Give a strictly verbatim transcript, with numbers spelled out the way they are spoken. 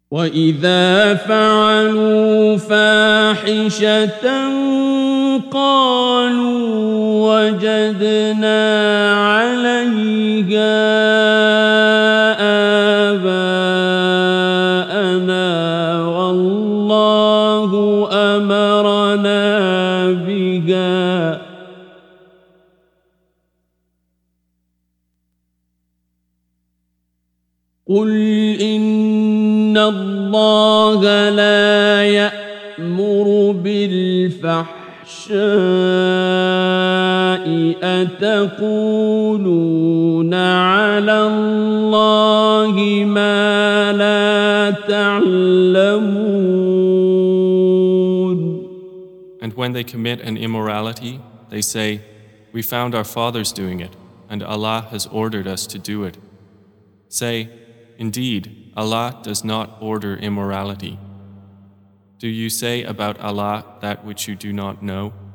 وإذا فعلوا فاحشة قالوا وجدنا عليها آباءنا والله أمرنا بها قل إن الله لا يأمر بالفحشاء أتقولون على الله ما لا تعلمون. And when they commit an immorality, they say, "We found our fathers doing it, and Allah has ordered us to do it." Say, "Indeed, Allah does not order immorality." Do you say about Allah that which you do not know?